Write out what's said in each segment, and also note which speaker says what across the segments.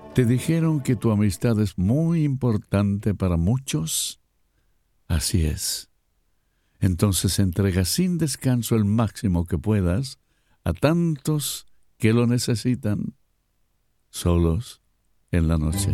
Speaker 1: ¿Te dijeron que tu amistad es muy importante para muchos? Así es. Entonces entrega sin descanso el máximo que puedas a tantos que lo necesitan, solos en la noche.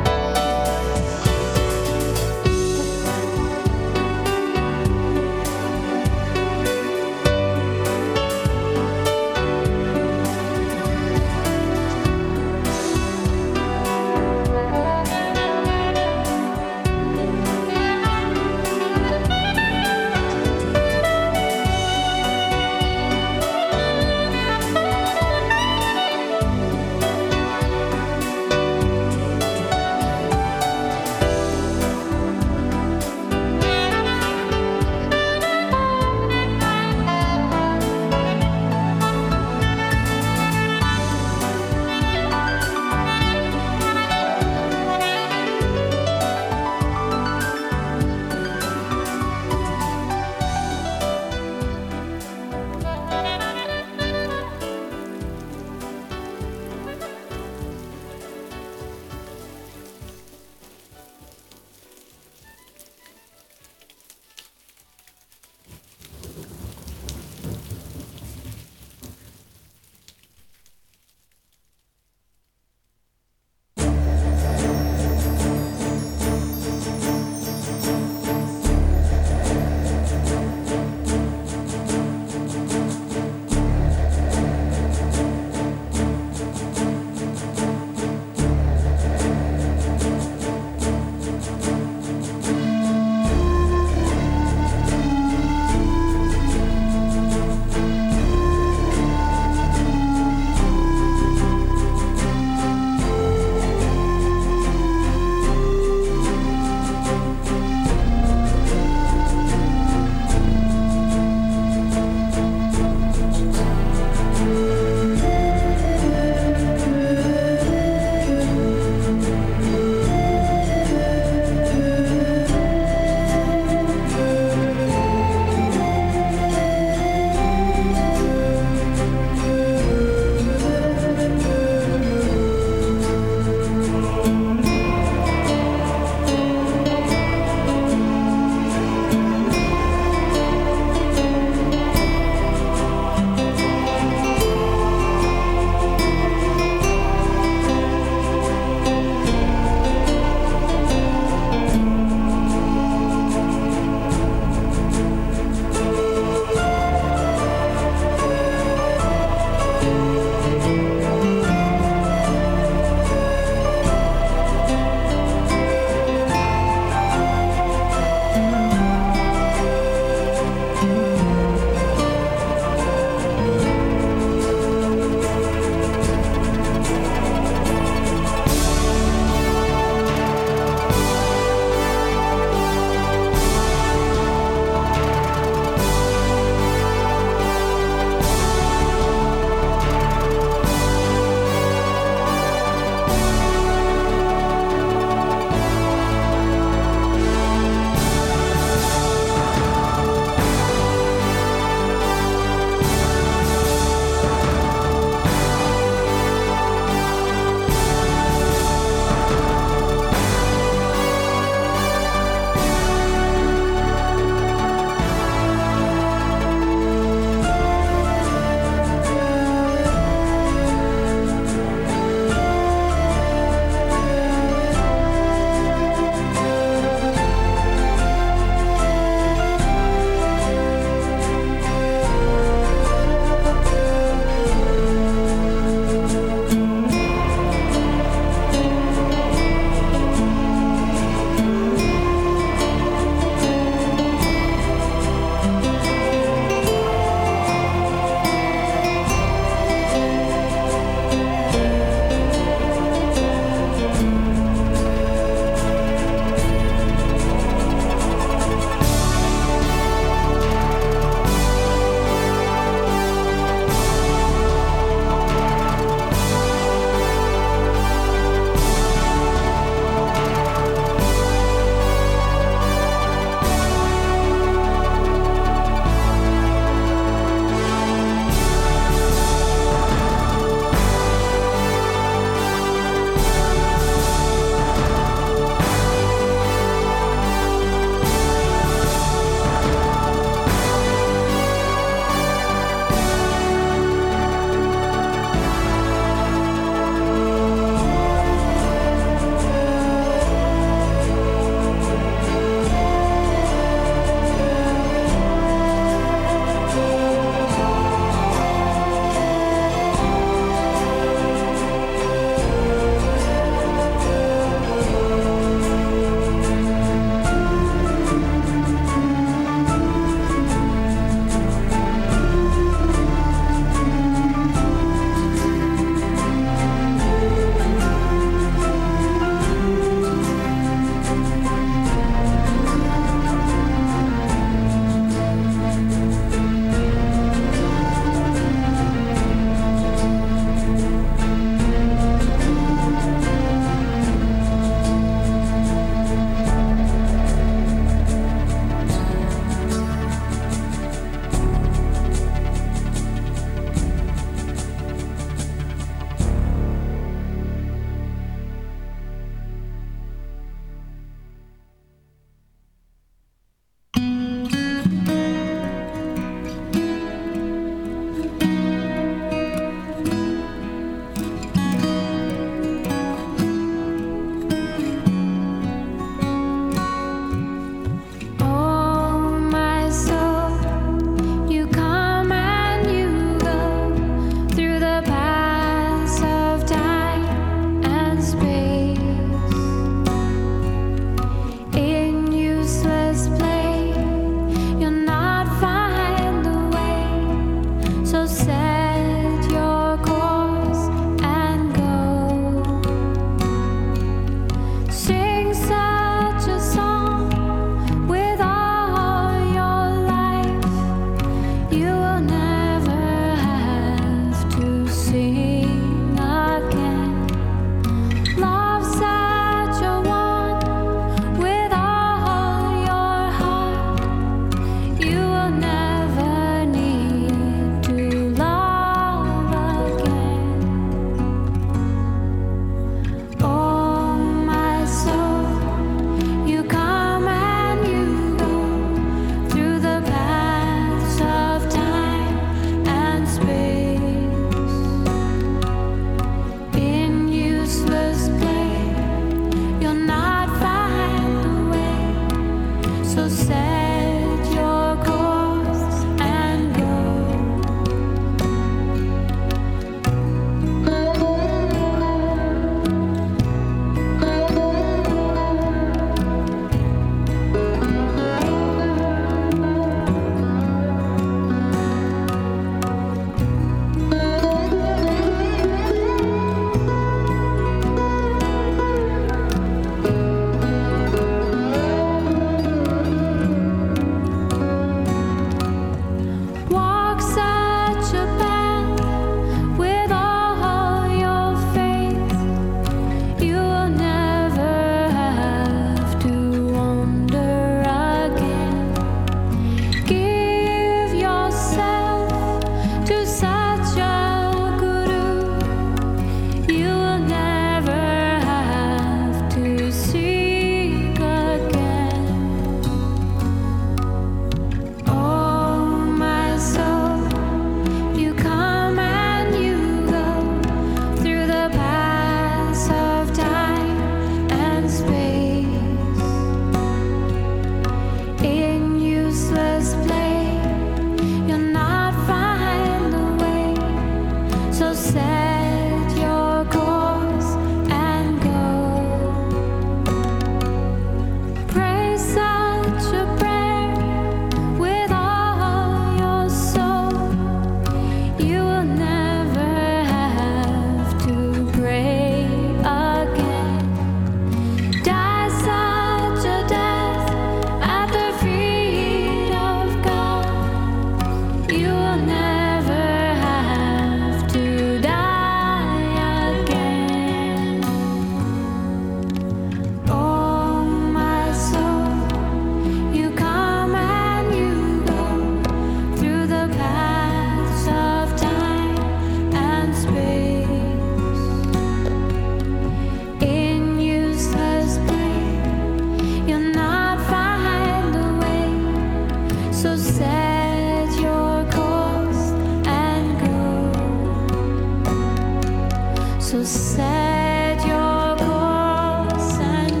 Speaker 2: So set your course and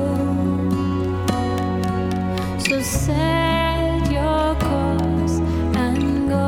Speaker 2: go. So set your course and go.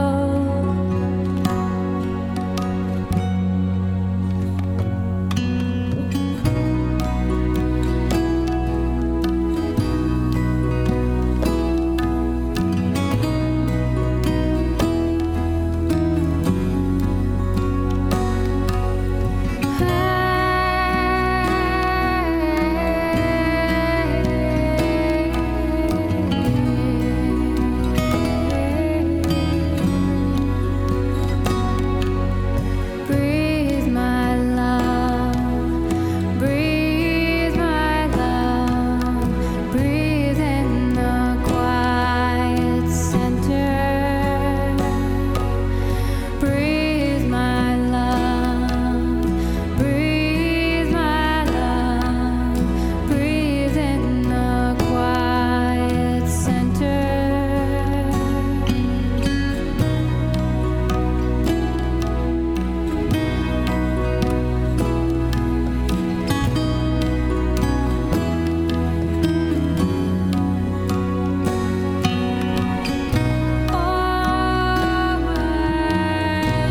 Speaker 2: Breathe my love, breathe my love, breathe in the quiet center. Breathe my love, breathe my love, breathe in the quiet center. Oh, my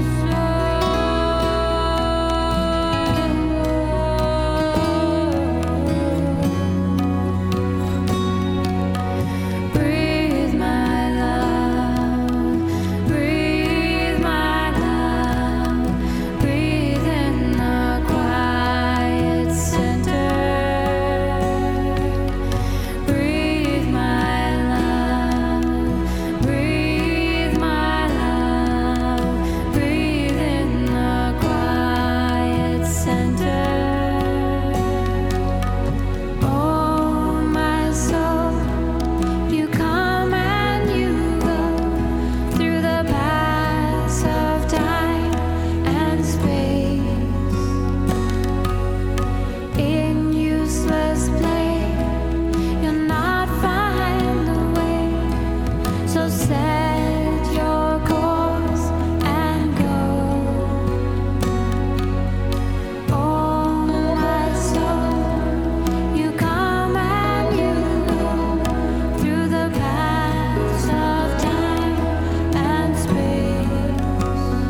Speaker 2: soul. Breathe my love, breathe my love, breathe in the quiet center. Breathe my love, breathe my love, breathe in the quiet center. Oh, my soul, you come and you go through the paths of time and space. In useless play, you'll not find the way. So set your course and go. Oh, my soul, you come and you go through the paths of time and space.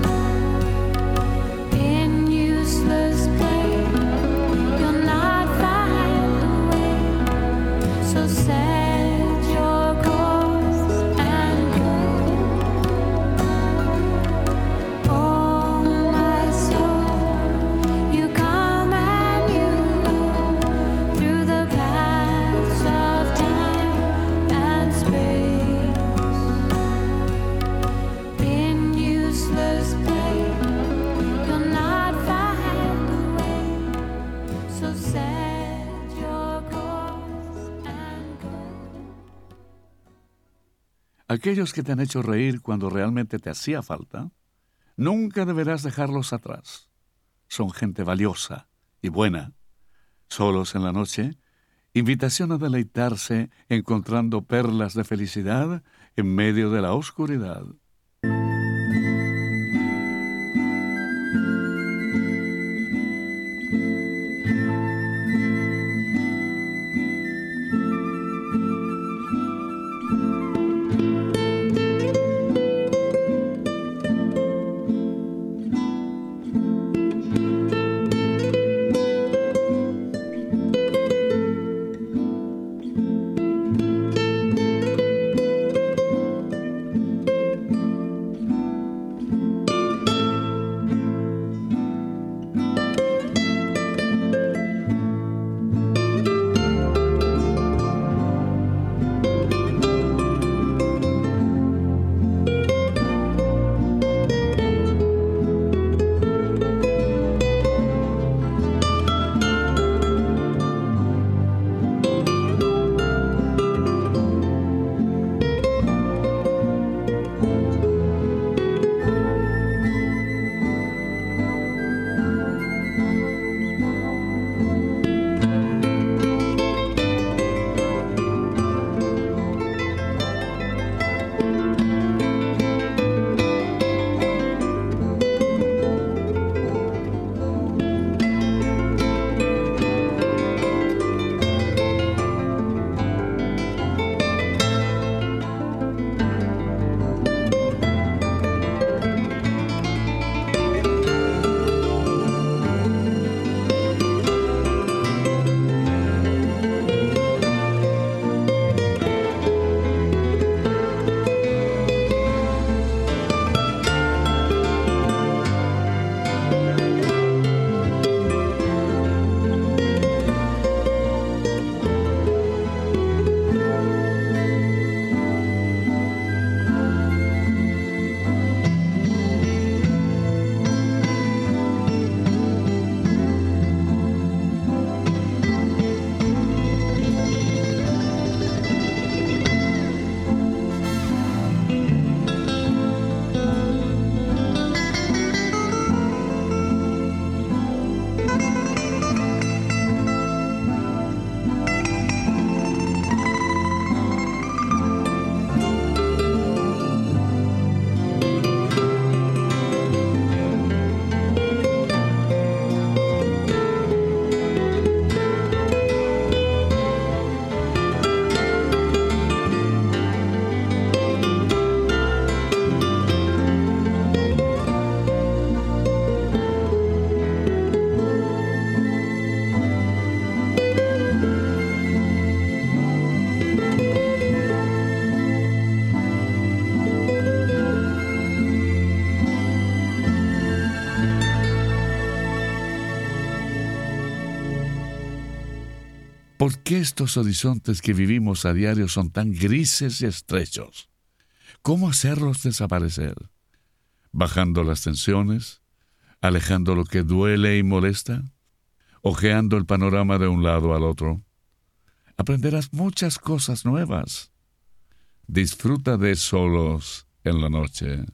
Speaker 2: In useless play, you'll not find the way. So set your course and go. Oh, my soul, you come and you go through the paths of time and space. In useless play, you'll not find the way. So set your course and go.
Speaker 1: Aquellos que te han hecho reír cuando realmente te hacía falta, nunca deberás dejarlos atrás. Son gente valiosa y buena. Solos en la noche, invitación a deleitarse encontrando perlas de felicidad en medio de la oscuridad. ¿Por qué estos horizontes que vivimos a diario son tan grises y estrechos? ¿Cómo hacerlos desaparecer? Bajando las tensiones, alejando lo que duele y molesta, ojeando el panorama de un lado al otro. Aprenderás muchas cosas nuevas. Disfruta de solos en la noche.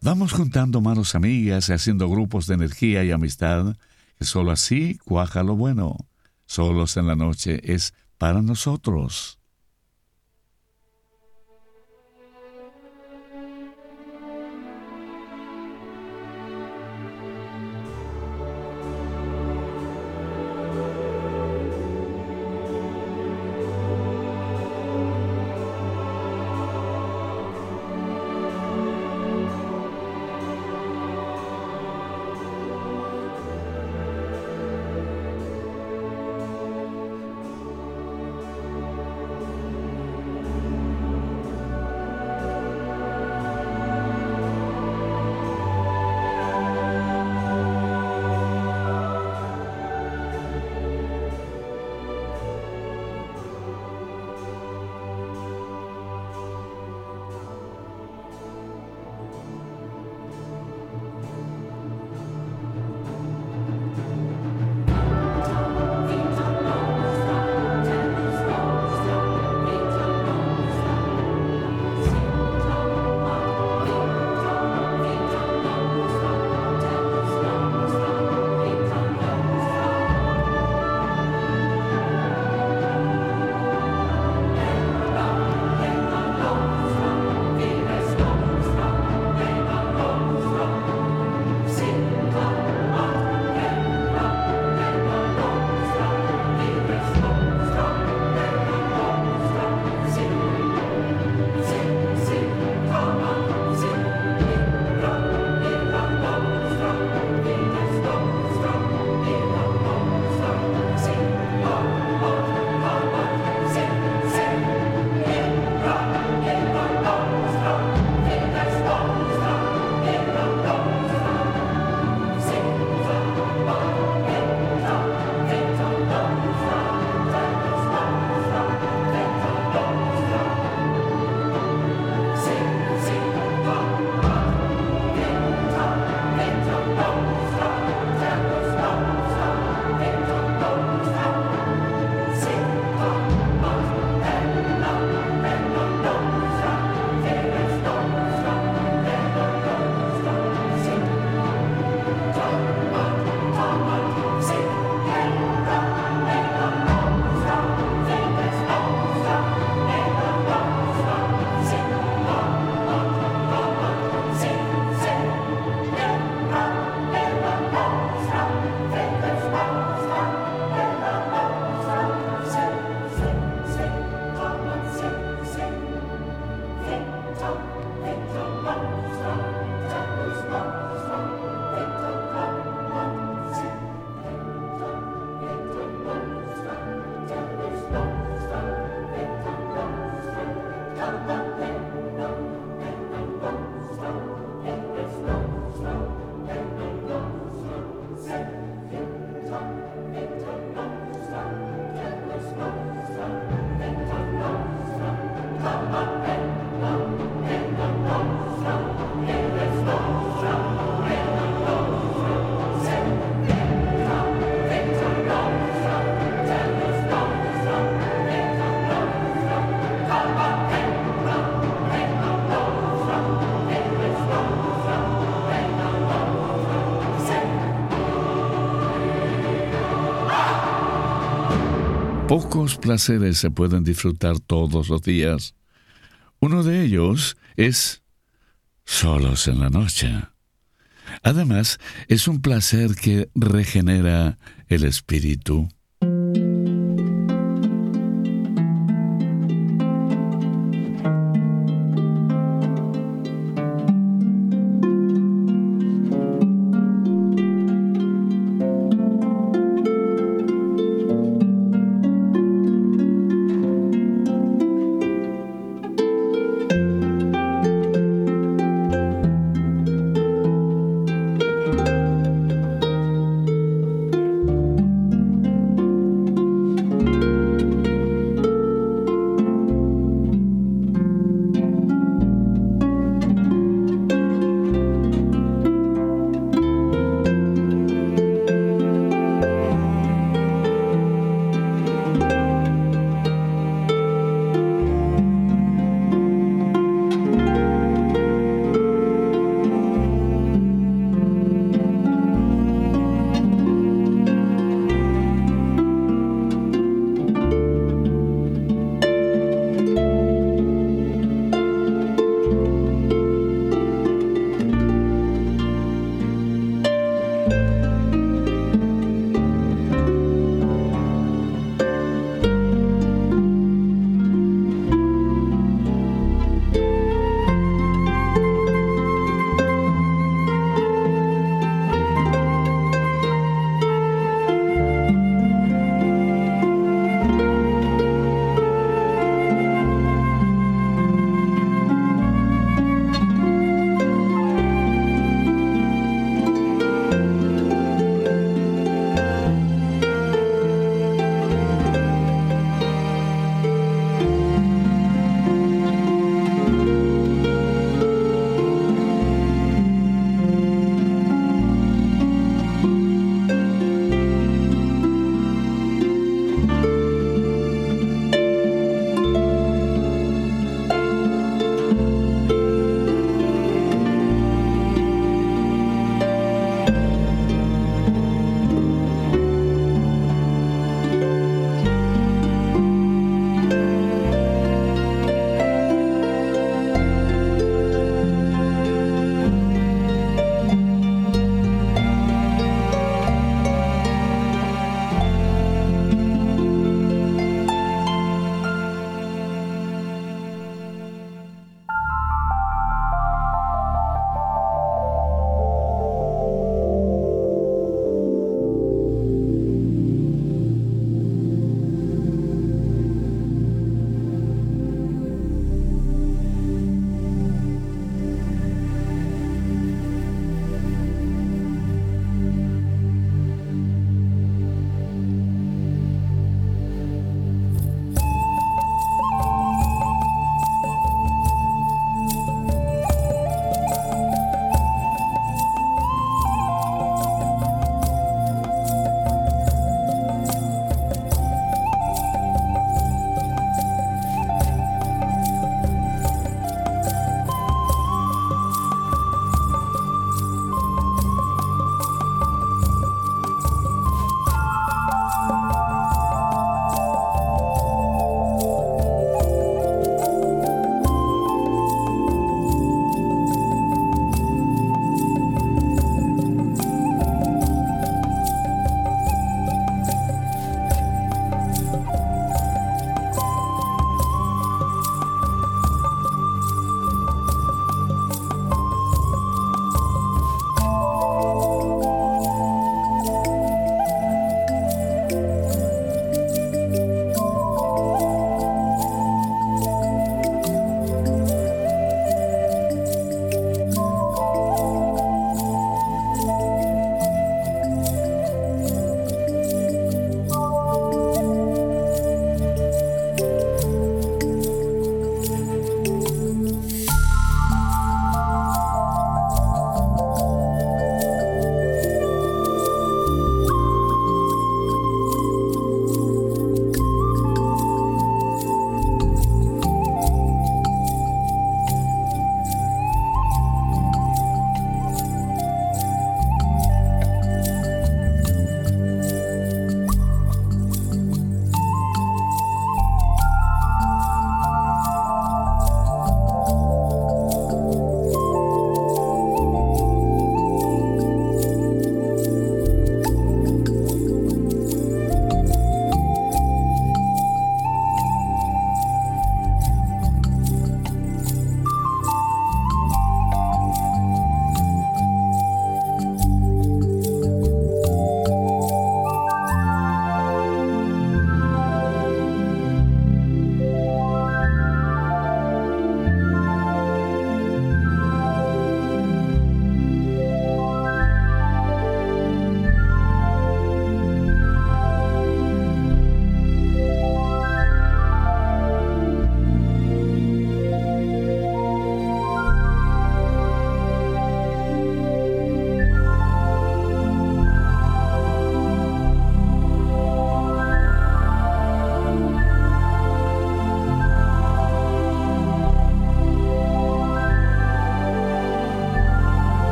Speaker 1: Vamos juntando manos amigas y haciendo grupos de energía y amistad, que solo así cuaja lo bueno. Solos en la noche es para nosotros. Pocos placeres se pueden disfrutar todos los días. Uno de ellos es solos en la noche. Además, es un placer que regenera el espíritu.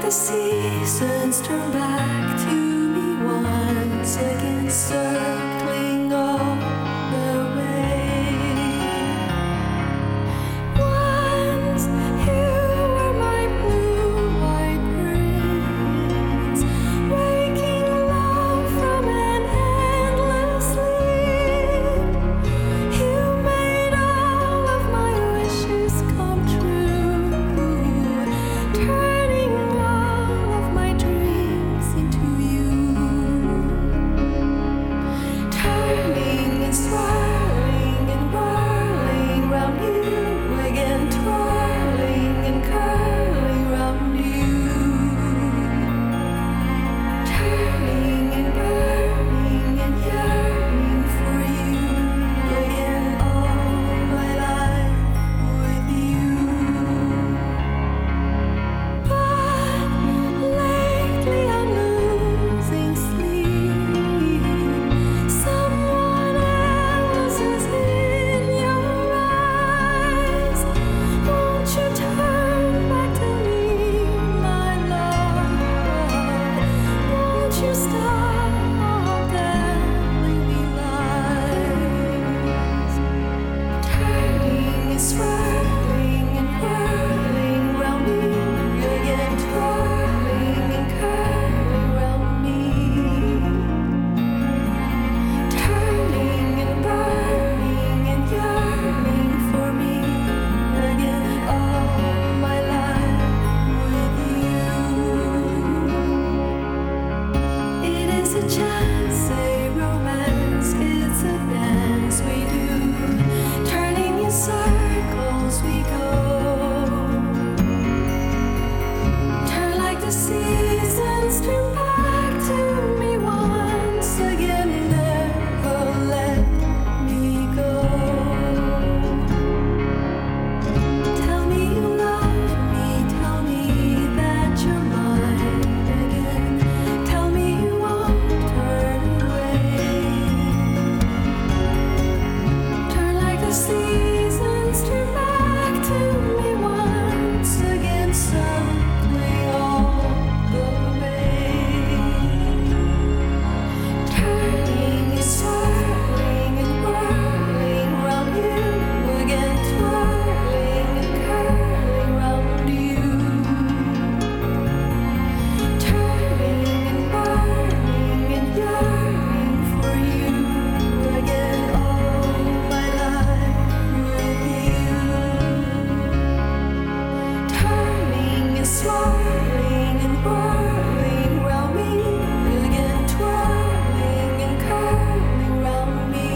Speaker 3: the seasons turn back to me once again, circling all the way. Once you were my blue-eyed prince, waking love from an endless sleep. You made all of my wishes come true, turning all of my dreams into you. Turning and swirling and whirling round you again, twirling and curling round you. Turning and burning and yearning for you again, all my life with you. But lately I'm losing sleep. Someone else is in your eyes. Won't you turn back to me, my love? Won't you stop telling me lies? Turning and swirling and whirling round me again, twirling and curling round me. Turning and burning and yearning for me again, all my life with you. It is a chance, a romance, it's a dance we do. Turning in circles we go. Turn like the seasons, turn back to me once again, never let me go. Tell me you love me, tell me that you're mine again. Tell me you won't turn away. Turn like the seasons, turn back to me once again, circling all the way. Turning and swirling and whirling round you again, twirling and curling round you. Turning and burning and yearning for you again, all my life with you. Turning and swirling and whirling round me again, twirling and curling round me.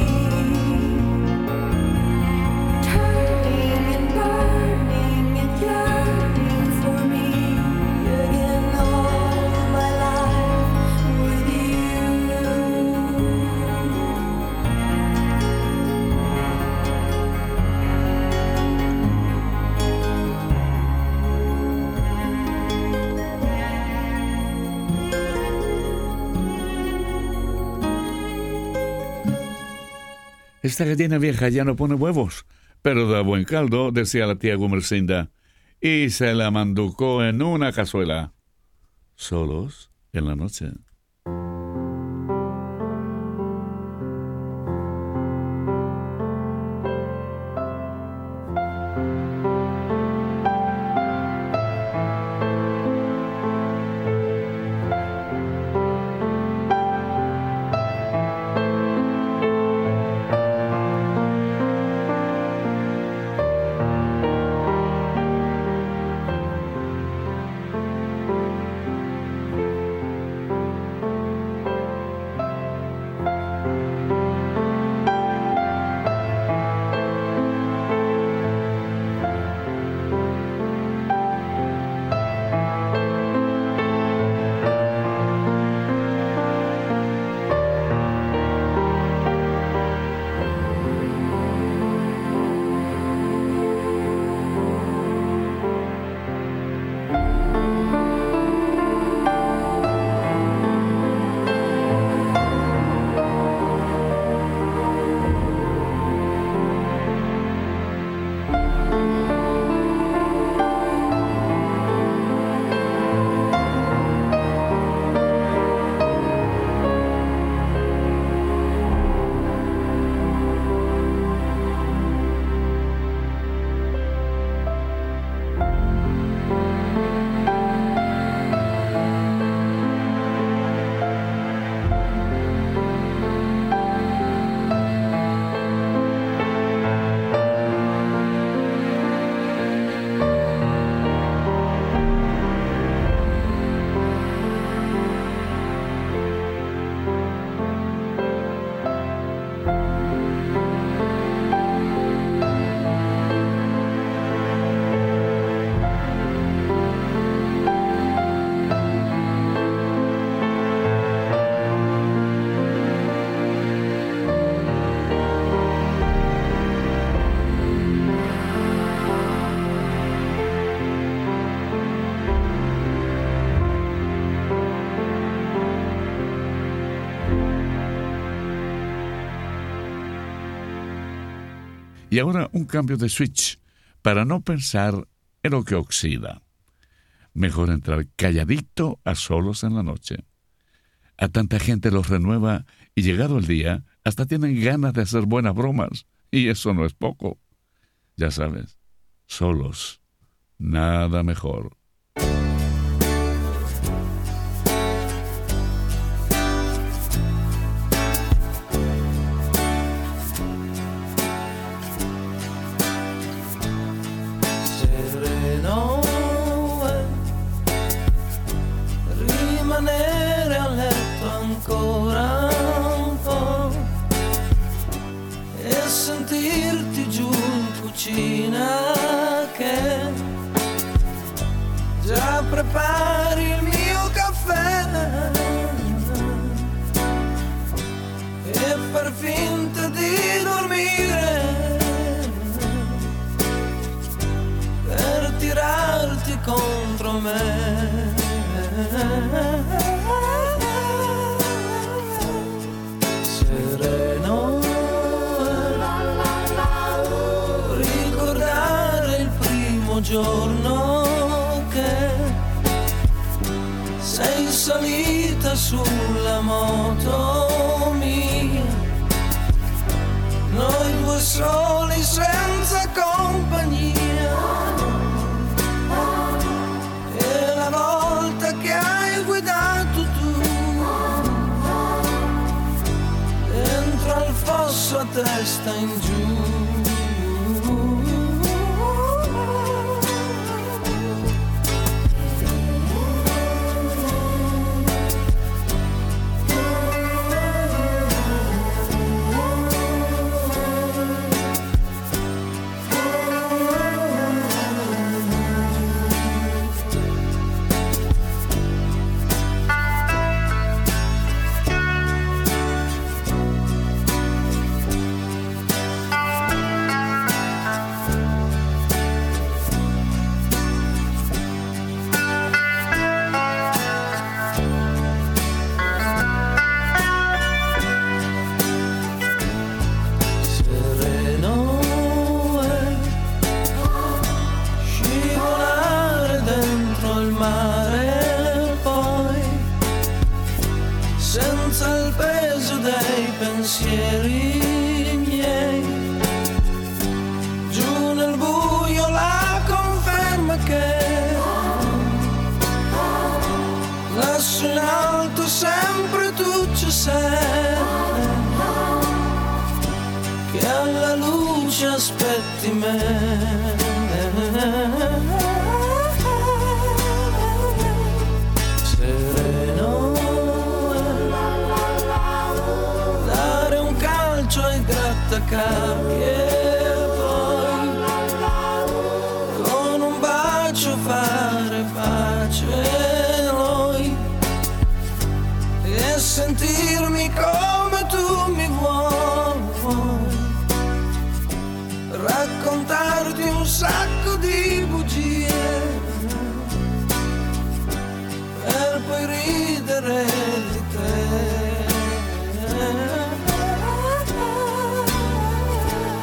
Speaker 3: Turning and burning and yearning for me again, all my life with you.
Speaker 1: Esta gallina vieja ya no pone huevos, pero da buen caldo, decía la tía Gumersinda, y se la manducó en una cazuela. Solos en la noche. Y ahora un cambio de switch para no pensar en lo que oxida. Mejor entrar calladito a solos en la noche. A tanta gente los renueva y llegado el día, hasta tienen ganas de hacer buenas bromas. Y eso no es poco. Ya sabes, solos, nada mejor.
Speaker 4: Sereno è rimanere a letto ancora un po' e sentirti giù in cucina che già prepari il mio caffè e far finta di dormire per tirarti contro me. Sereno ricordare il primo giorno che sei salita sulla moto mia, noi due soli senza compagnia. E la volta che hai guidato tu dentro al fosso a testa in giù. Pensieri miei, giù nel buio la conferma che lassù in alto sempre tu ci sei, che alla luce aspetti me. Grattacapi e poi con un bacio fare pace noi e sentirmi come tu mi vuoi, raccontarti un sacco di bugie per poi ridere di te.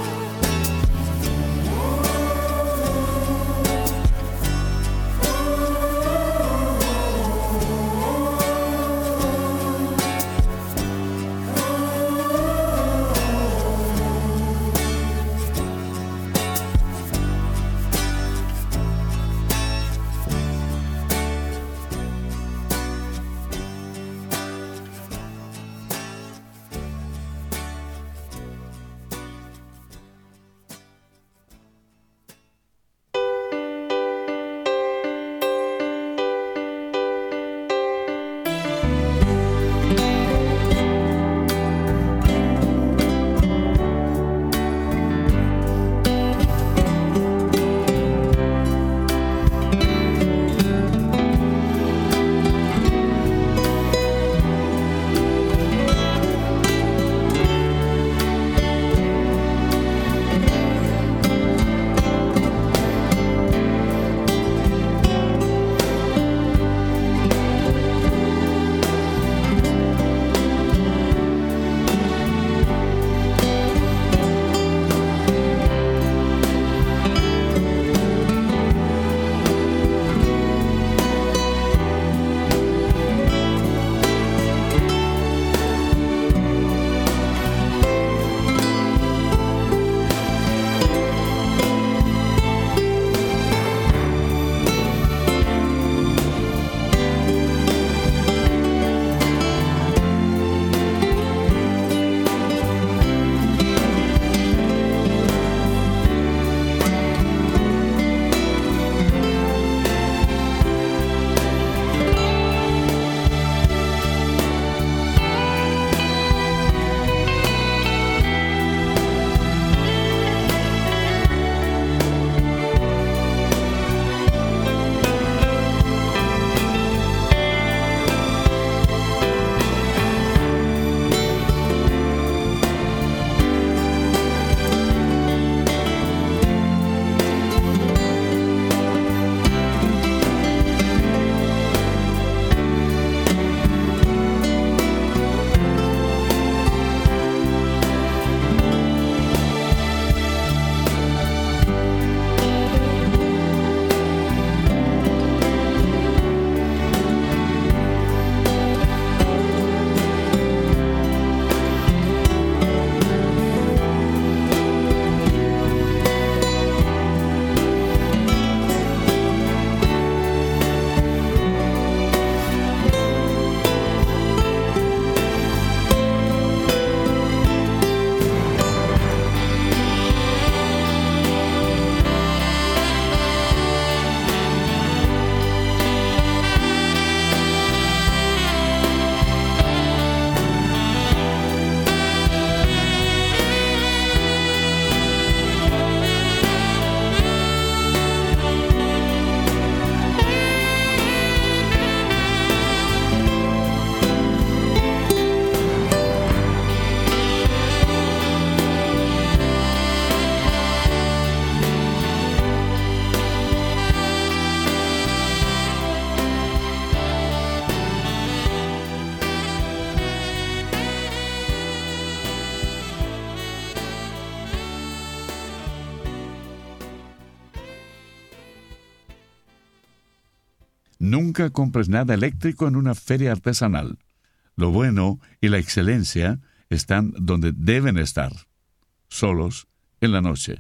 Speaker 1: Nunca compres nada eléctrico en una feria artesanal. Lo bueno y la excelencia están donde deben estar, solos en la noche.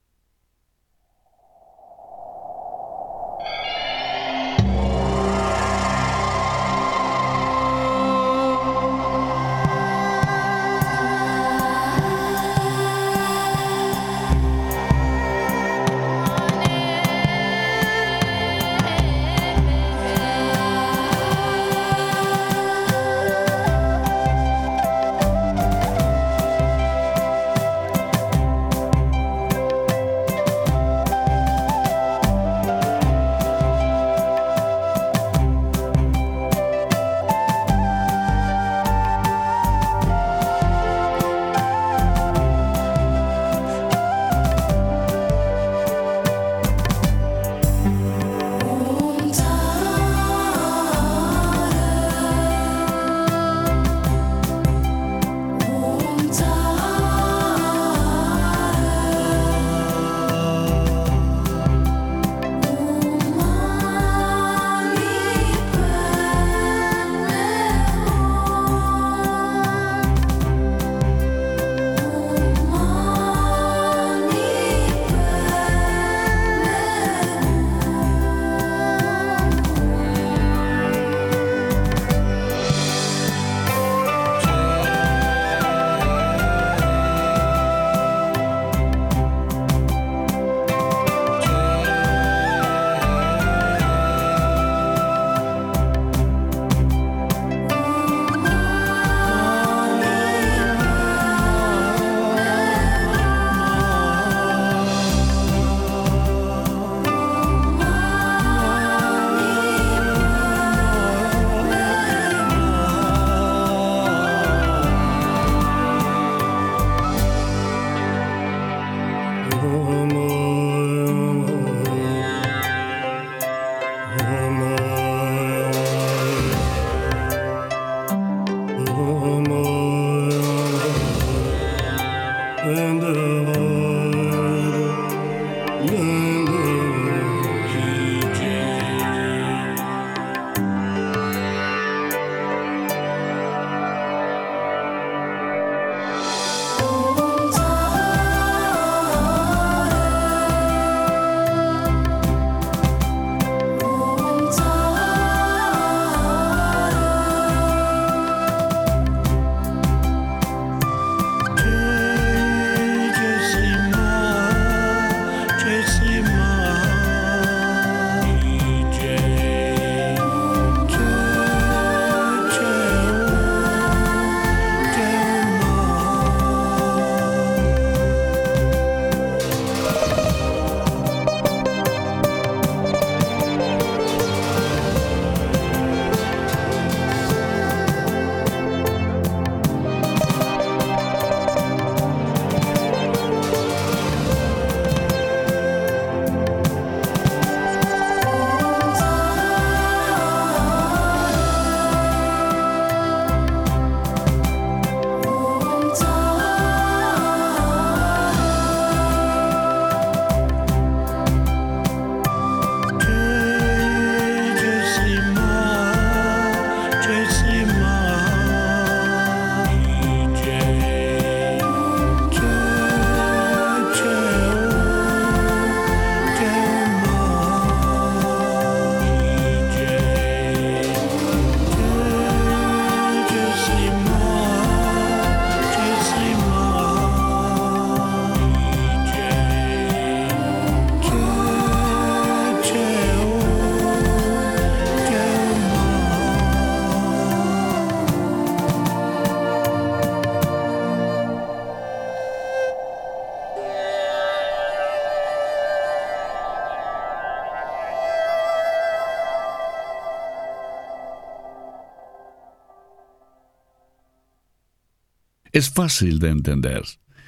Speaker 1: Es fácil de entender.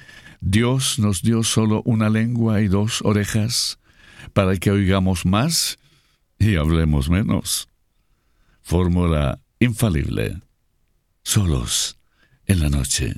Speaker 1: Dios nos dio solo una lengua y dos orejas para que oigamos más y hablemos menos. Fórmula infalible. Solos en la noche.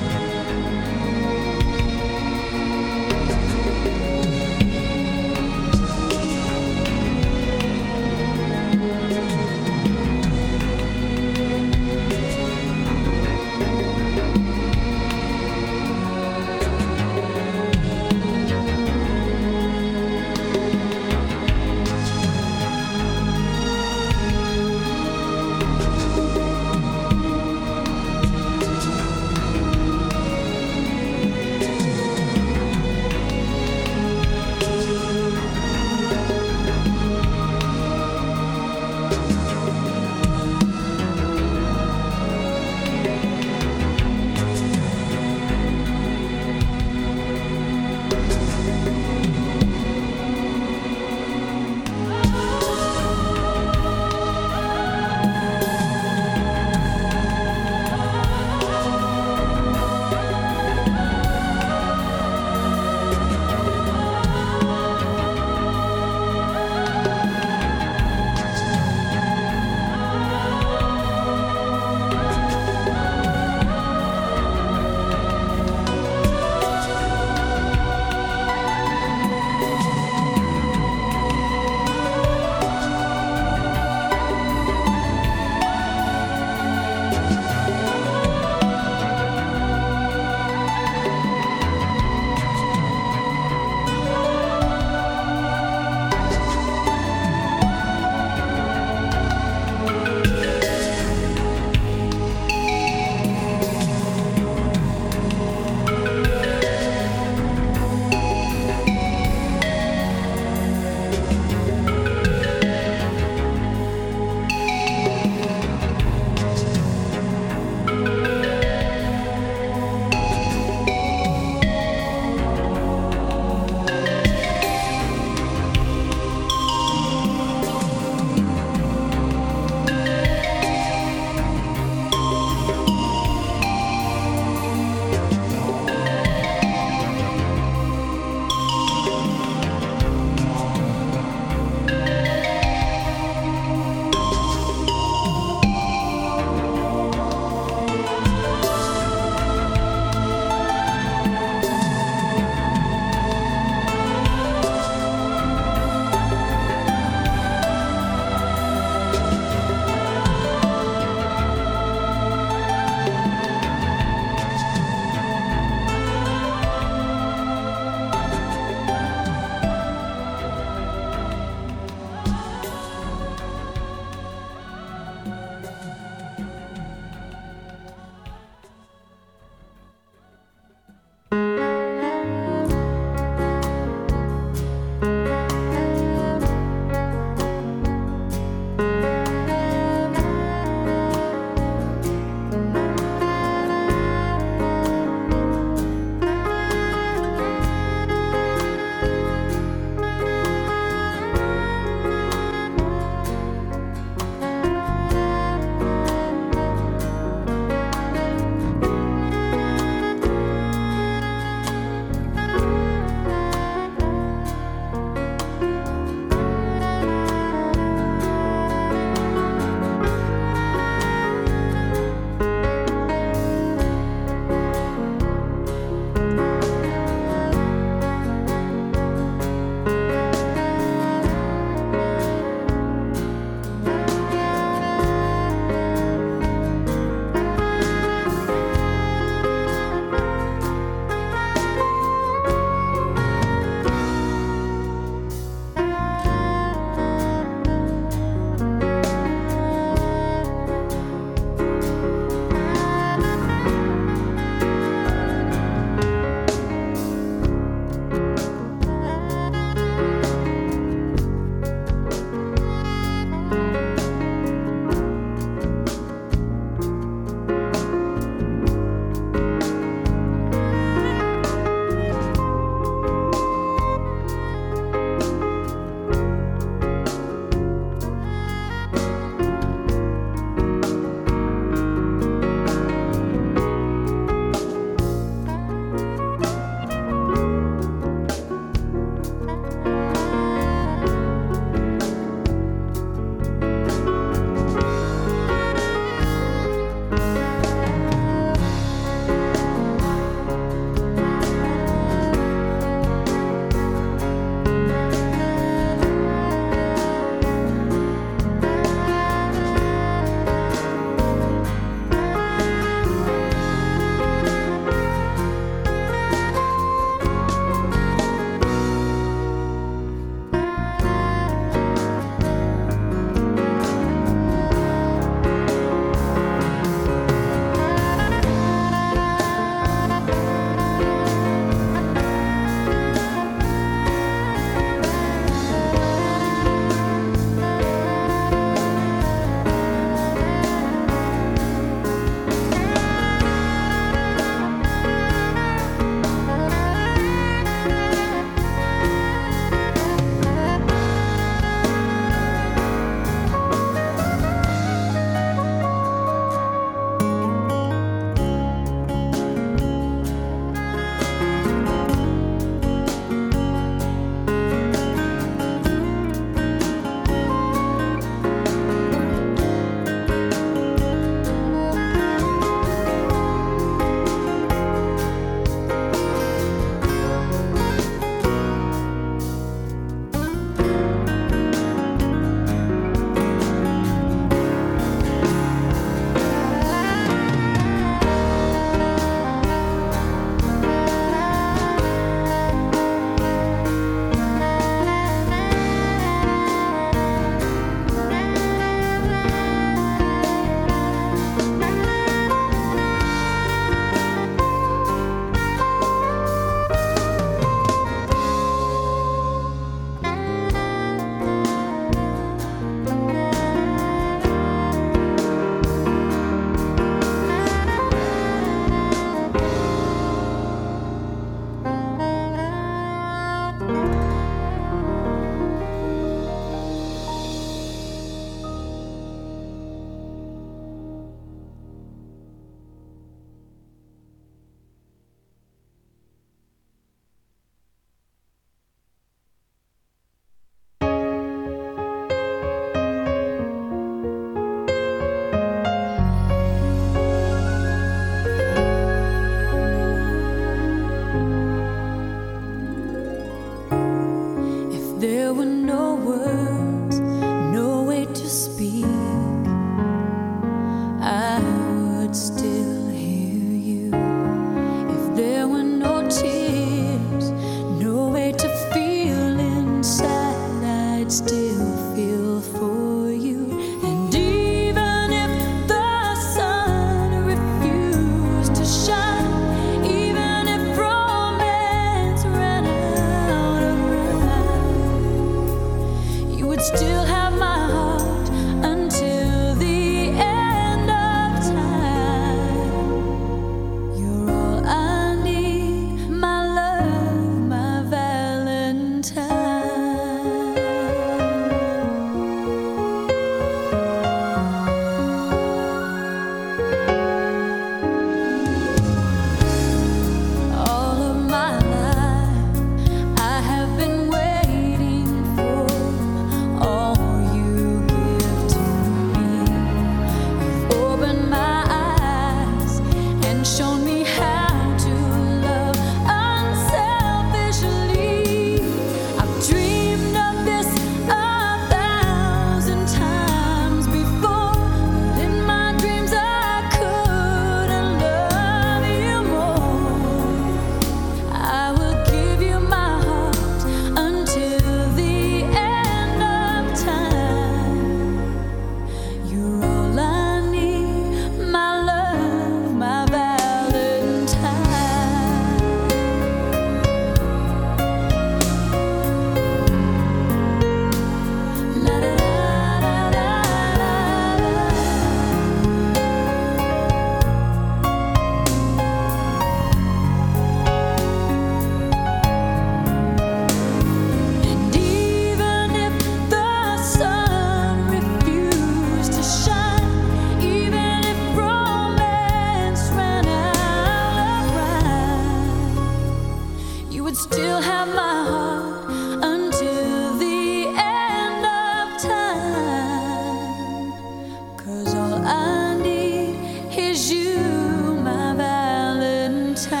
Speaker 3: still have my heart until the end of time. 'Cause all I need is you, my Valentine.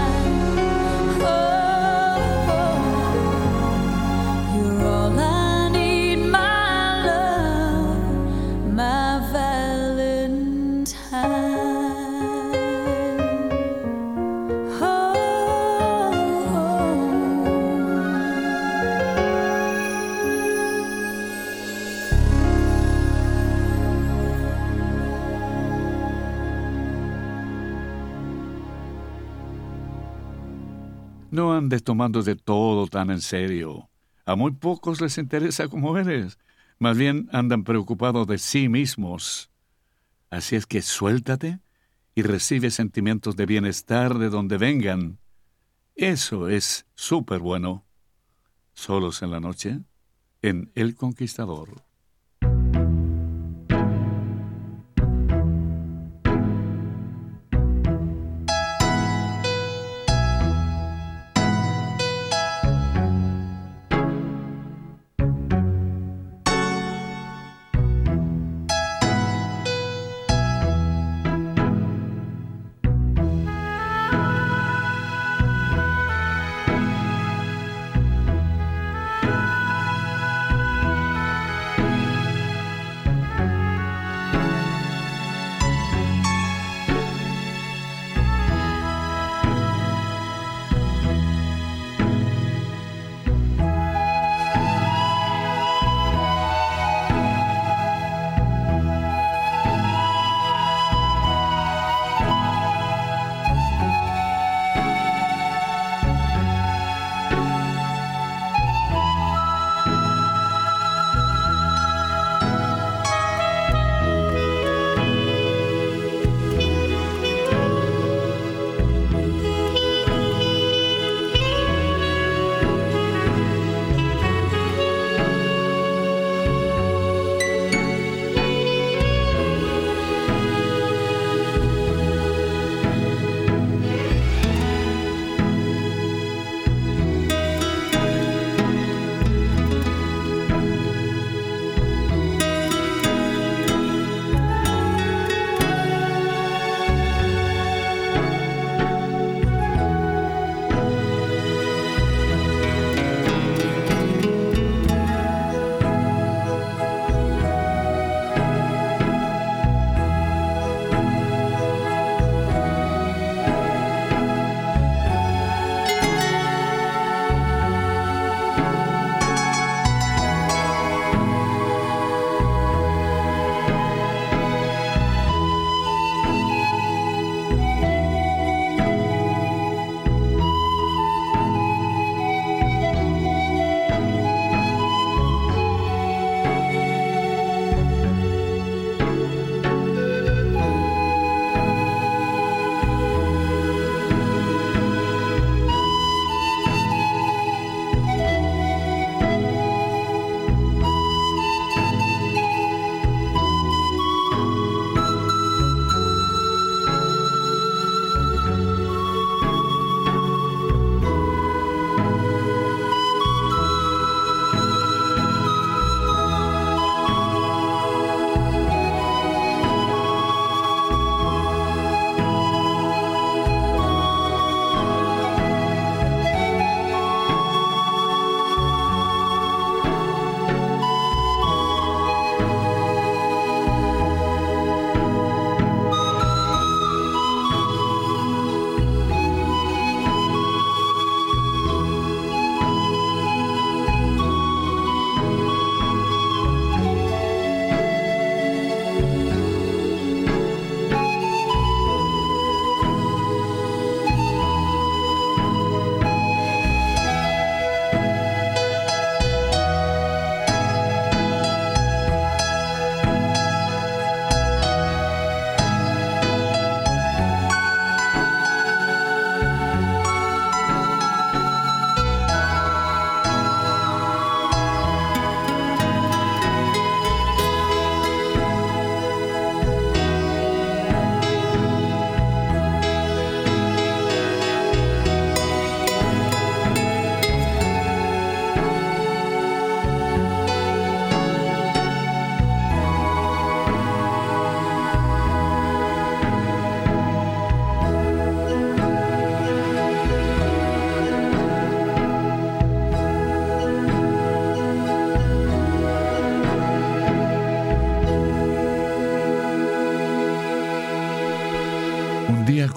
Speaker 3: Oh, you're all I need, my love, my Valentine.
Speaker 1: No andes tomando de todo tan en serio. A muy pocos les interesa cómo eres. Más bien andan preocupados de sí mismos. Así es que suéltate y recibe sentimientos de bienestar de donde vengan. Eso es súper bueno. Solos en la noche, en El Conquistador.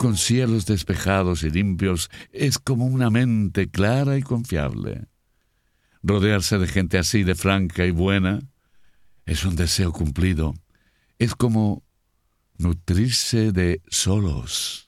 Speaker 1: con cielos despejados y limpios es como una mente clara y confiable. Rodearse de gente así de franca y buena es un deseo cumplido. Es como nutrirse de solos.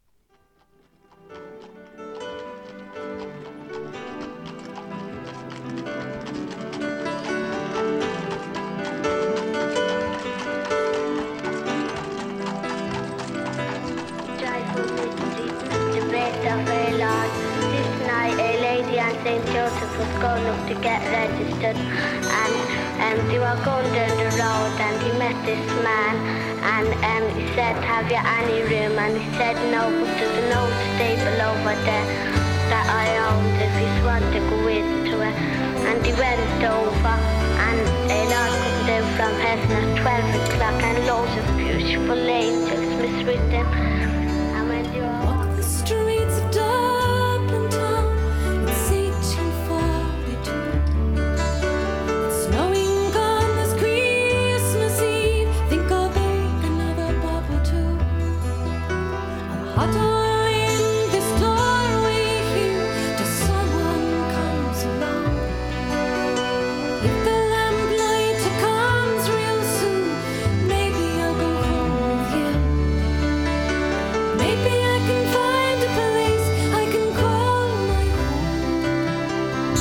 Speaker 5: St. Joseph was going up to get registered, and they were going down the road, and he met this man, and he said, have you any room? And he said, no, but there's an old stable over there that I owned if you want to go into it. And he went over, and a Lord come down from heaven at 12 o'clock, and loads of beautiful angels was with them. And when they were
Speaker 3: Walk the streets of Dublin town. It's 1842. It's snowing gone this Christmas Eve. Think I'll bake another bubble too. I'm hot all in this doorway here till someone comes along. If the lamplighter comes real soon, maybe I'll go home with him. Maybe I can find a place I can call my home.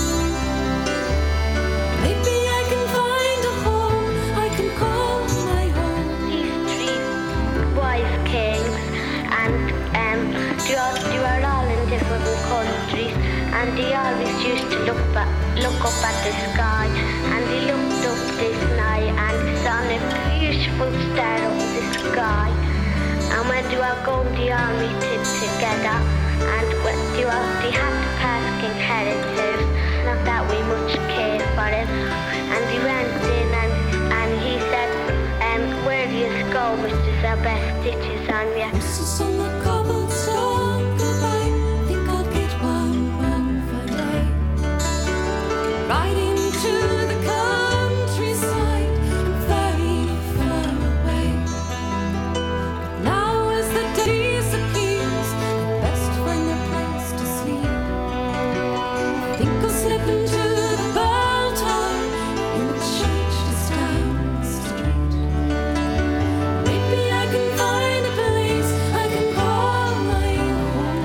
Speaker 3: Maybe I can find a home I can call my home.
Speaker 5: these three wise kings, and they were all in different countries, and they always used to look up at the sky, and they looked up this night and saw a beautiful star up in the sky. And when they were going, they all meeted together, and when they had to pass King Herod's house, not that we much cared for it, and they went in, and he said, where do you go, Mr. Our best stitches on you?
Speaker 3: This is on the cobblestone goodbye. Think I'll get one for a day. Riding to the countryside, very far away. Now as the day disappears, I'd best find a place to sleep. Think I'll slip into the bell tower in the church just down the street. Maybe I can find a place I can call my home.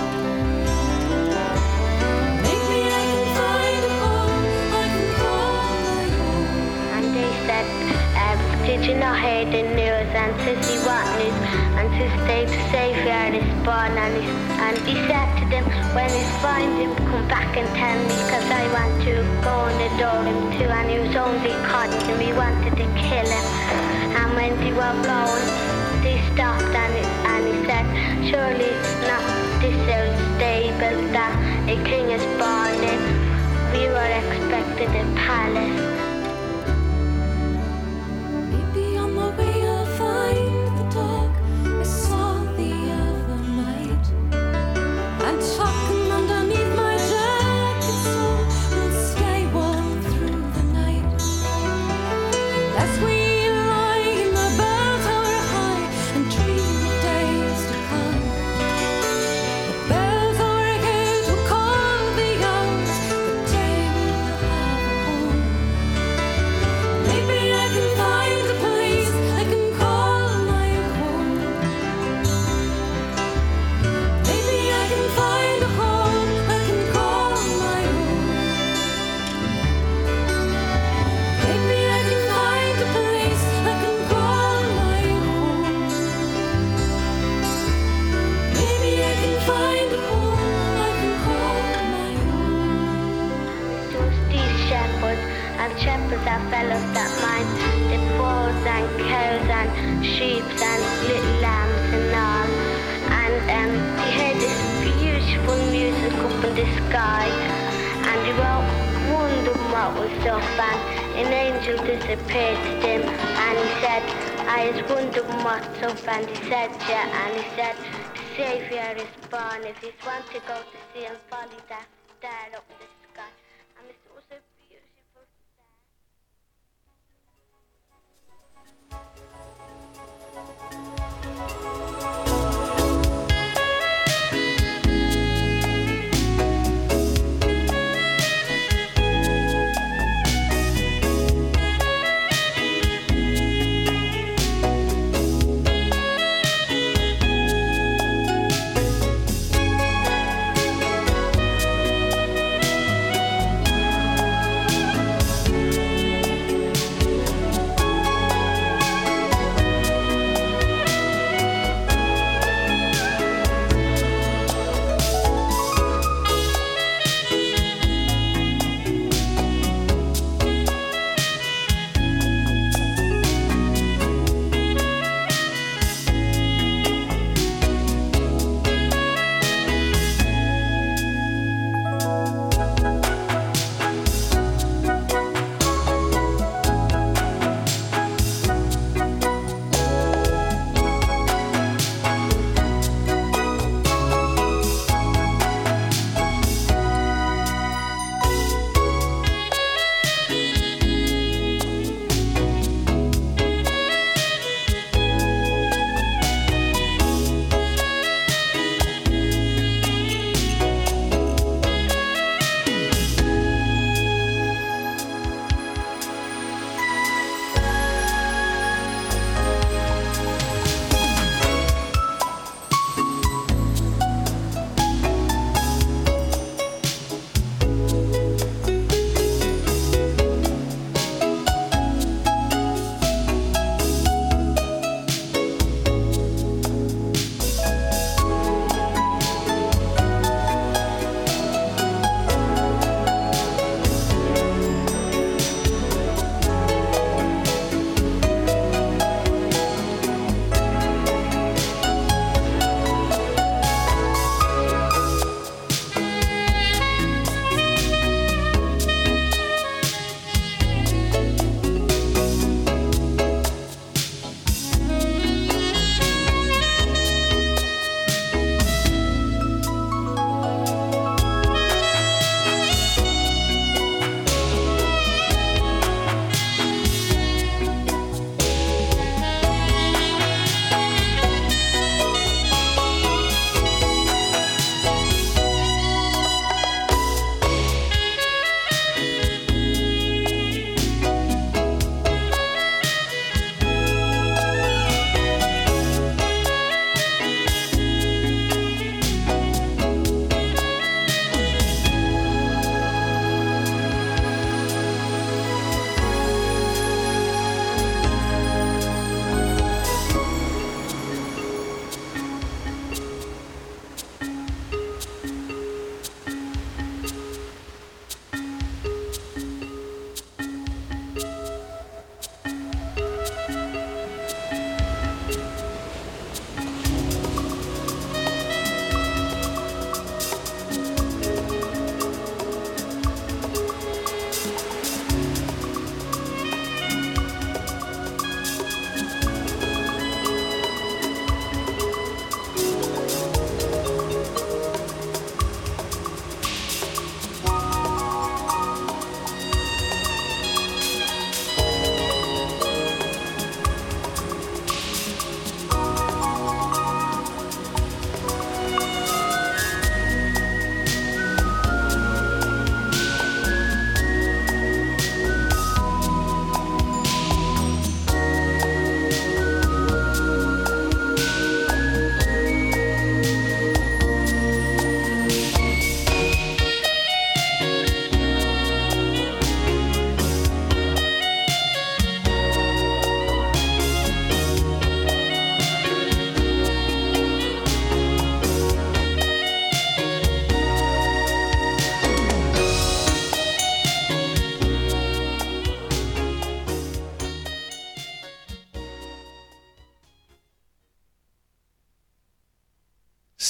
Speaker 3: Maybe I can find a home I can call my home.
Speaker 5: And they said, did you not hear the news? And Sissy, what news? And Sissy, the Saviour is born. And he said to them, when he finds him, come back and tell me, because I want to go and adore him too. And he was only caught him, he wanted to kill him. And when they were blowing, they stopped, and he said, surely it's not this old stable that a king is born in. We were expected a palace.
Speaker 3: Maybe on the way I'll find the dog I saw the other night. And tucking underneath my jacket so we'll stay warm through the night. And as we lie in the bell tower high and dream of days to come, the bells overhead will call the hours the day we'll have a home. Maybe I can find a place I can call my home. Maybe I can find a home I can call my home. Maybe I can find a place I can call my home. Maybe I can find a home I can call my home.
Speaker 5: There was these shepherds, and shepherds are fellows that mind the bulls and cows and sheep and little lambs and all. And they heard this beautiful music up in the sky, and they were wondering what was up, and an angel disappeared to them, and he said, I was wondering what's up, and he said, yeah, and he said, the Saviour is born. If you want to go to see him, follow that star up in the sky. And it was a beautiful star.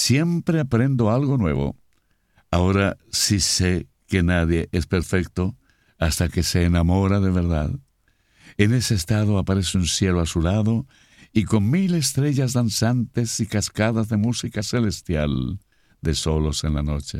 Speaker 1: siempre aprendo algo nuevo. Ahora sí sé que nadie es perfecto hasta que se enamora de verdad. En ese estado aparece un cielo azulado y con 1000 estrellas danzantes y cascadas de música celestial de solos en la noche.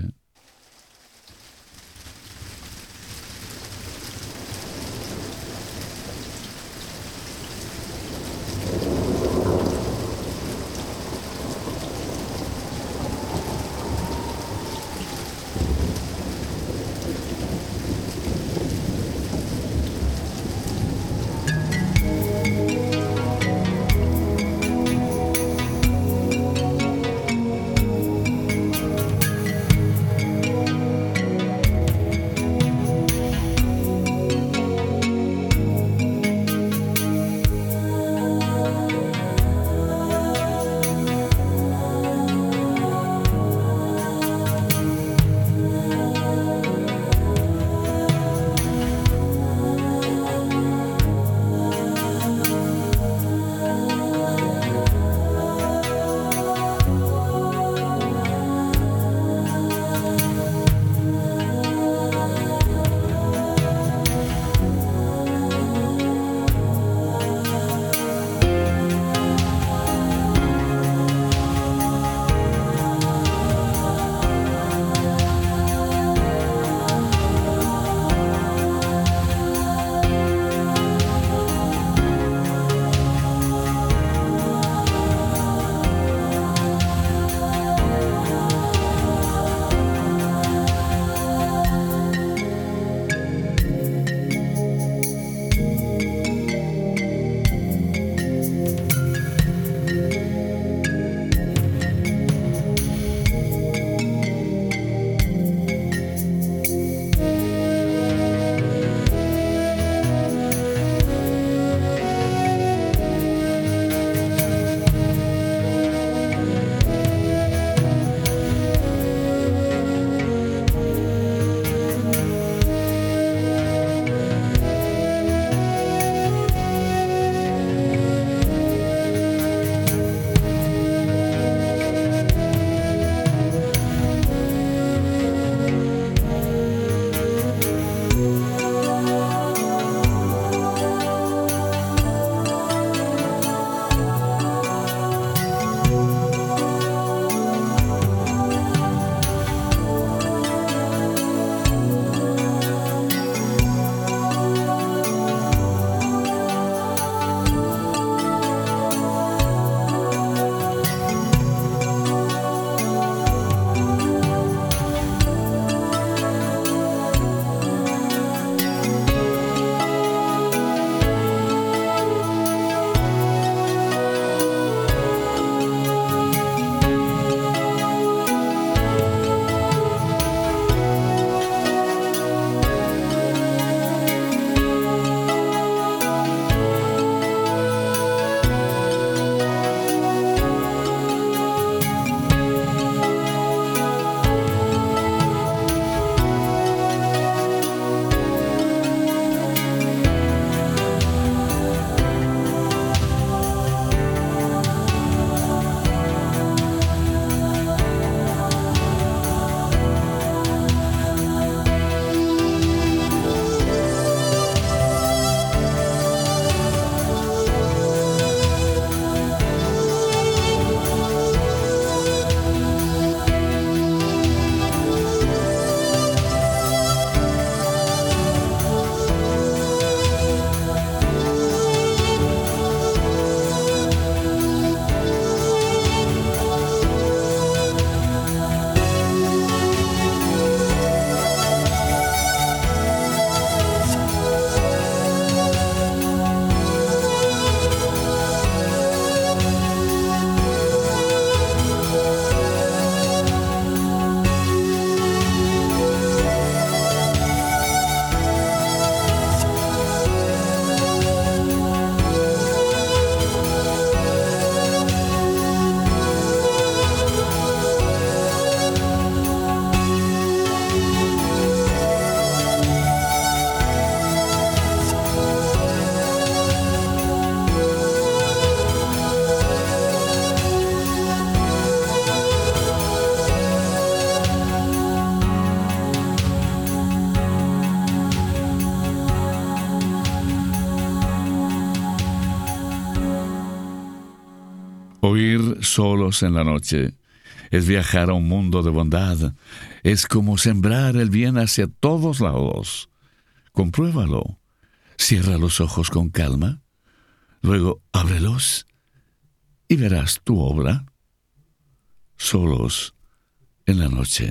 Speaker 1: Oír solos en la noche es viajar a un mundo de bondad. Es como sembrar el bien hacia todos lados. Compruébalo. Cierra los ojos con calma. Luego ábrelos y verás tu obra. Solos en la noche.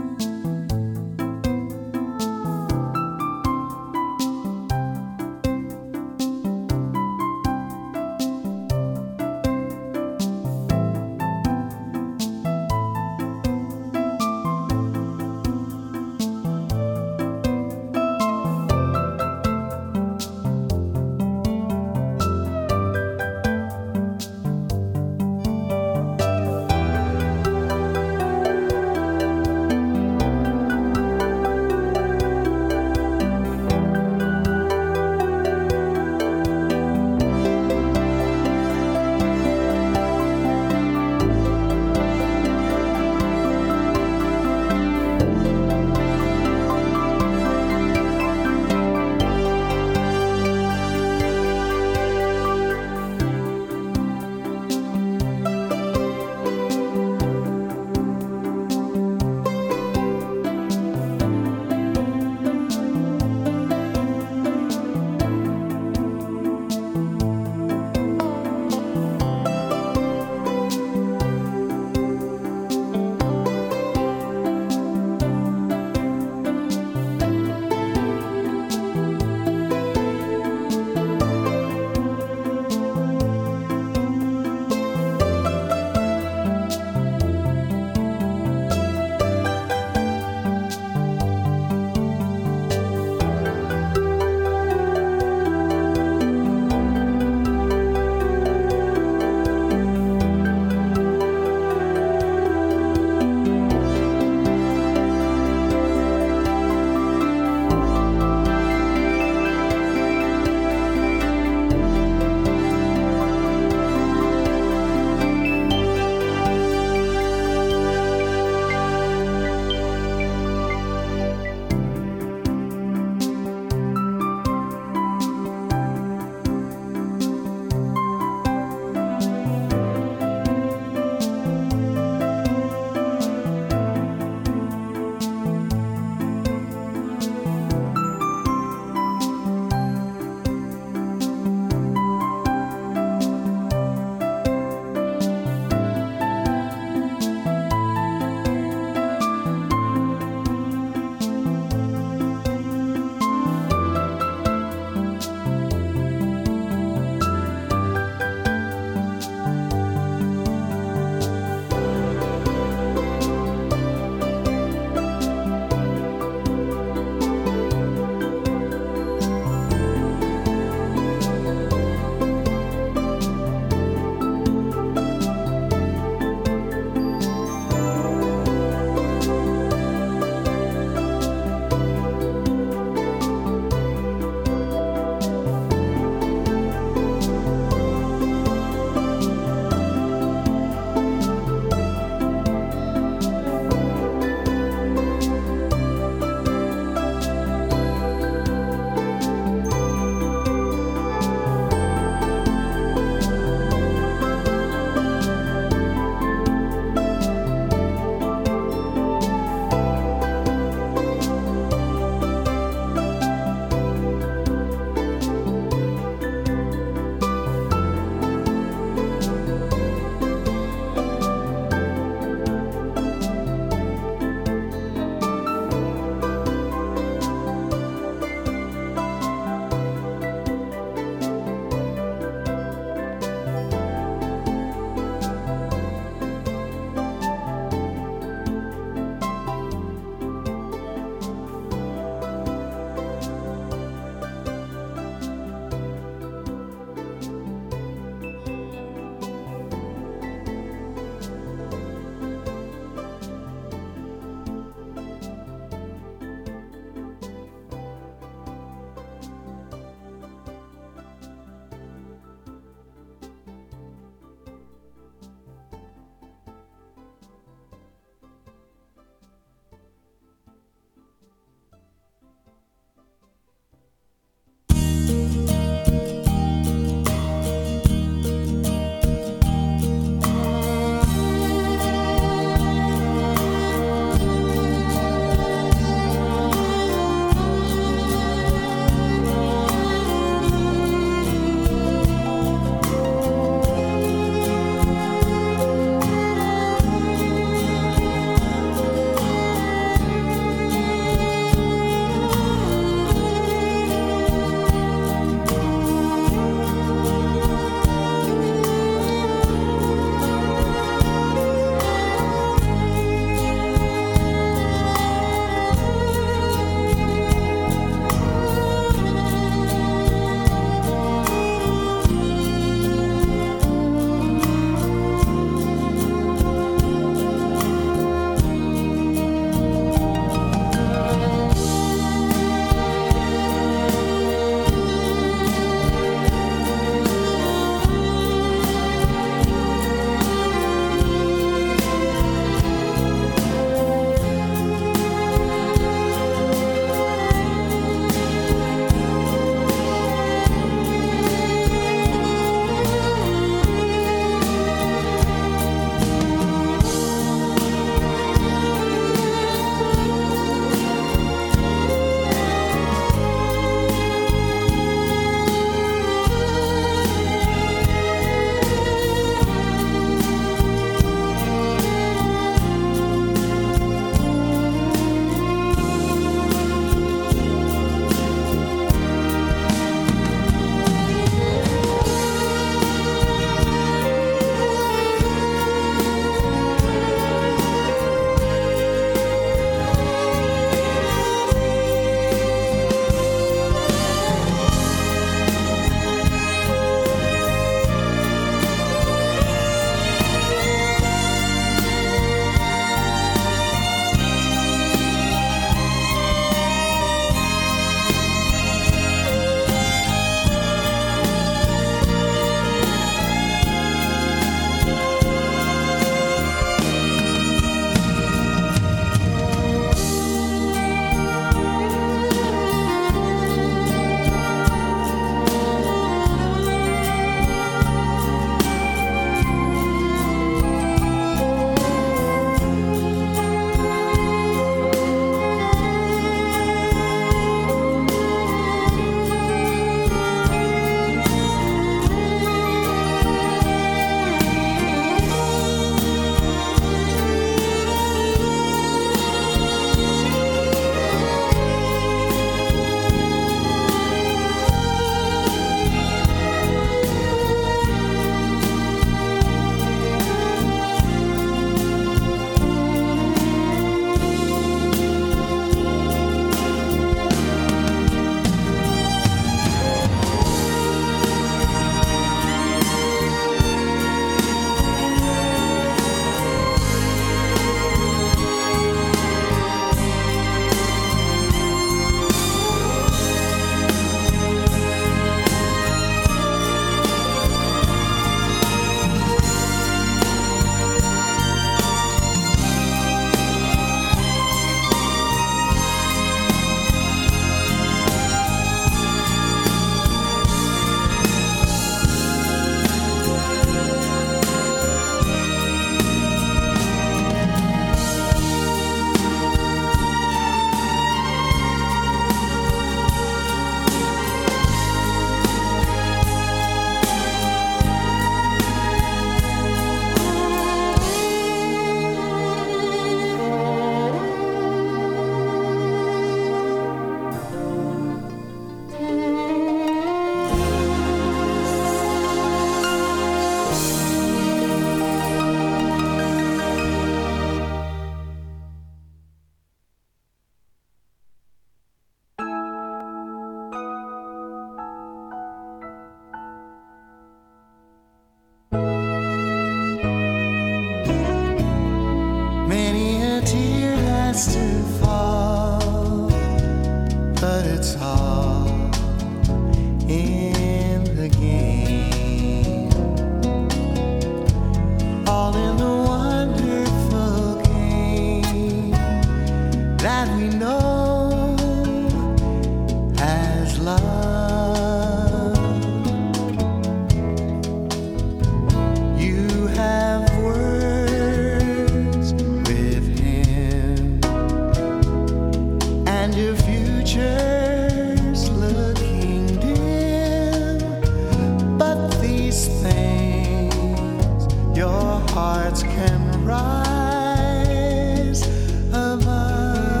Speaker 4: your hearts can rise above.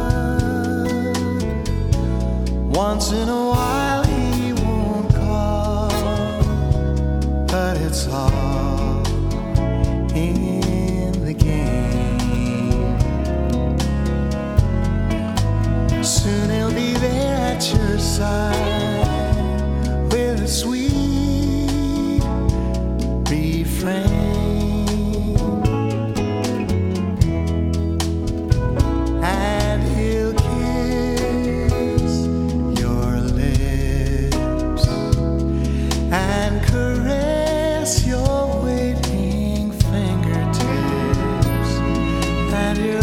Speaker 4: Once in a while he won't call, but it's all in the game. Soon he'll be there at your side with a sweet refrain. And he'll kiss your lips and caress your waiting fingertips, and your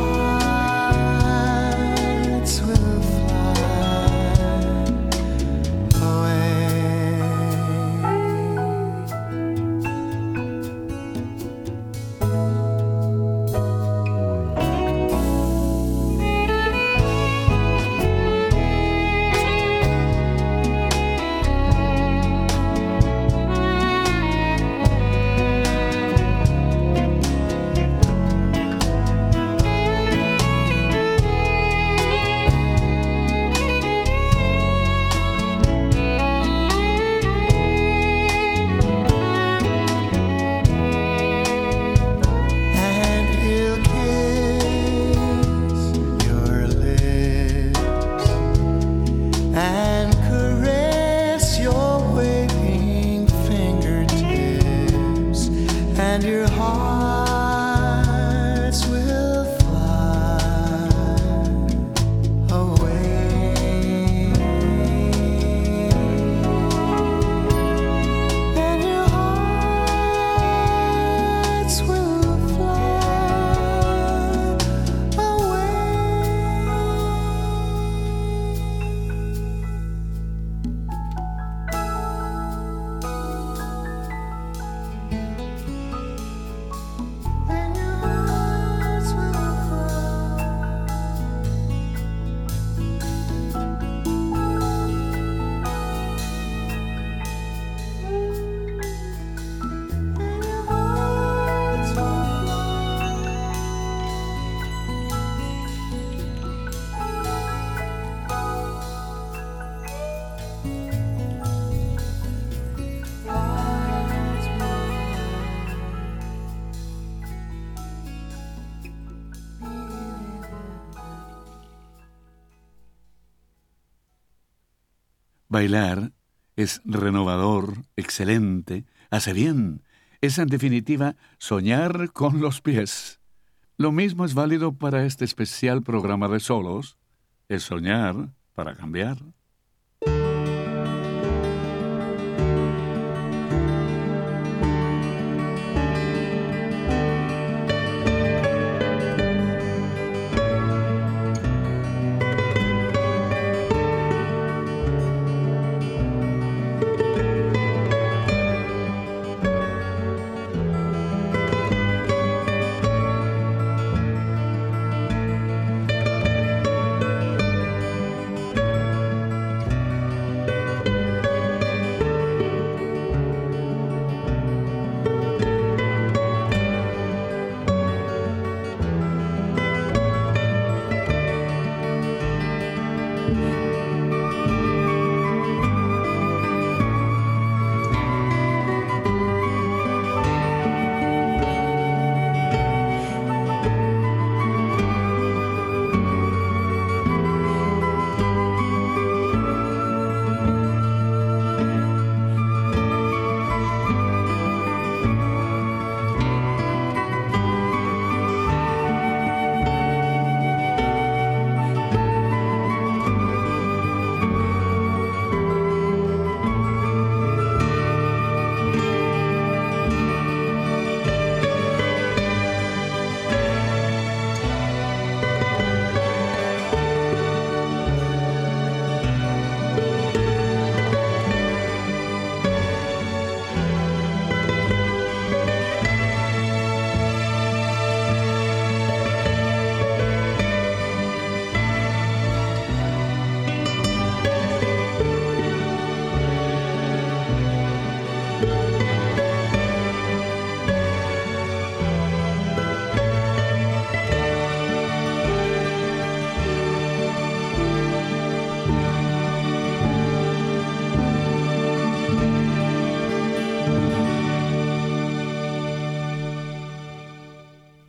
Speaker 4: hearts will fly away. And he'll kiss your lips and caress your waiting fingertips, and your hearts will fly away. And your hearts will fly away. And your hearts will
Speaker 1: Bailar es renovador, excelente, hace bien. Es en definitiva soñar con los pies. Lo mismo es válido para este especial programa de solos. Es soñar para cambiar.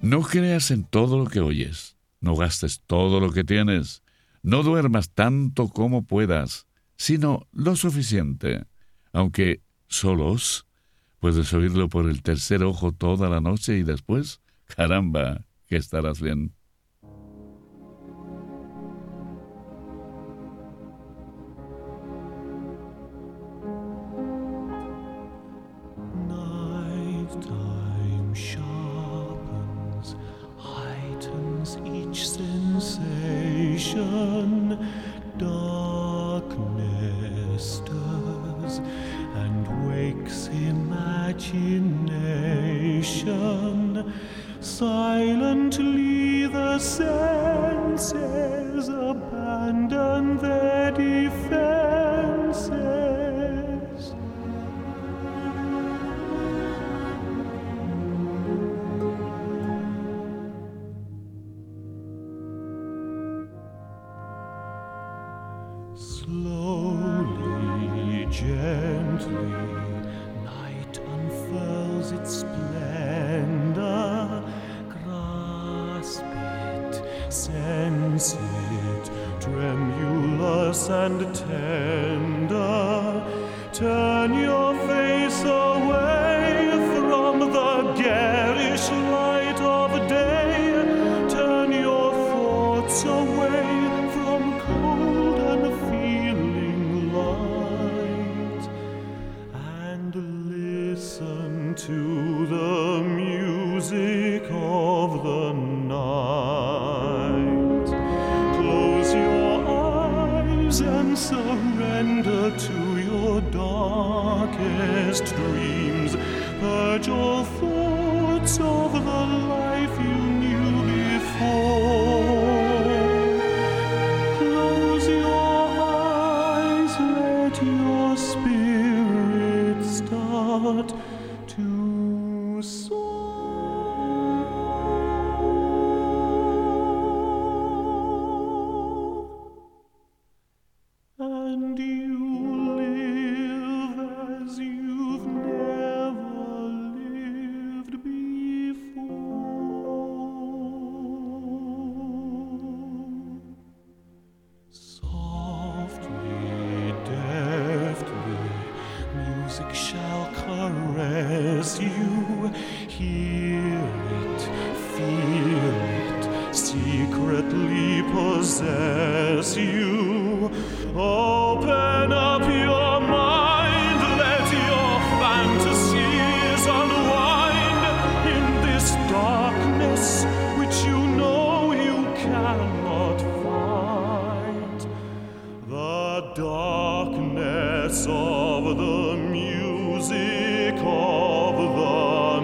Speaker 1: No creas en todo lo que oyes, no gastes todo lo que tienes, no duermas tanto como puedas, sino lo suficiente, aunque solos puedes oírlo por el tercer ojo toda la noche y después, caramba, que estarás bien.
Speaker 6: Nighttime sharpens, heightens each sensation. Darkness stirs and wakes imagination. Silently the senses abandon their defenses. Slowly, gently, night unfurls its splendor. Grasp it, sense it, tremulous and tender. Turn your face away from the garish light of day. Turn your thoughts away from cold unfeeling light, and listen to the music of the night. Close your eyes and surrender to your darkest dreams. Purge all thoughts of the life you knew before. Close your eyes, let your spirit start to soar. And you live as you've never lived before. Softly, deftly, music shall caress you. Hear it, feel it, secretly possess you. Open up your mind, let your fantasies unwind in this darkness which you know you cannot fight. The darkness of the music of the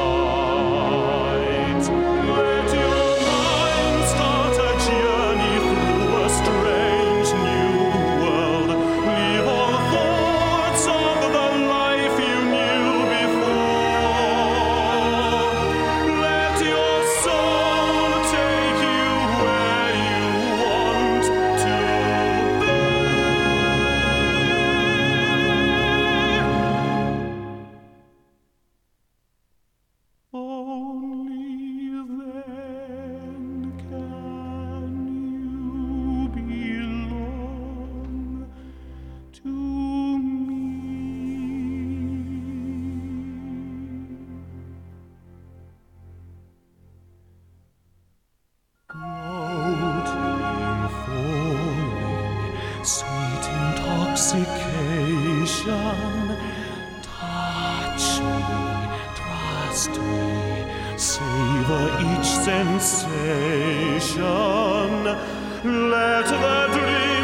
Speaker 6: night. Let your mind start a journey through a strange new world. Leave all thoughts of the life you knew before. Let your soul take you where you want to be. Only then can you belong to me. Floating, falling, sweet intoxication. Touch me, trust me, savor each sensation. Let the dream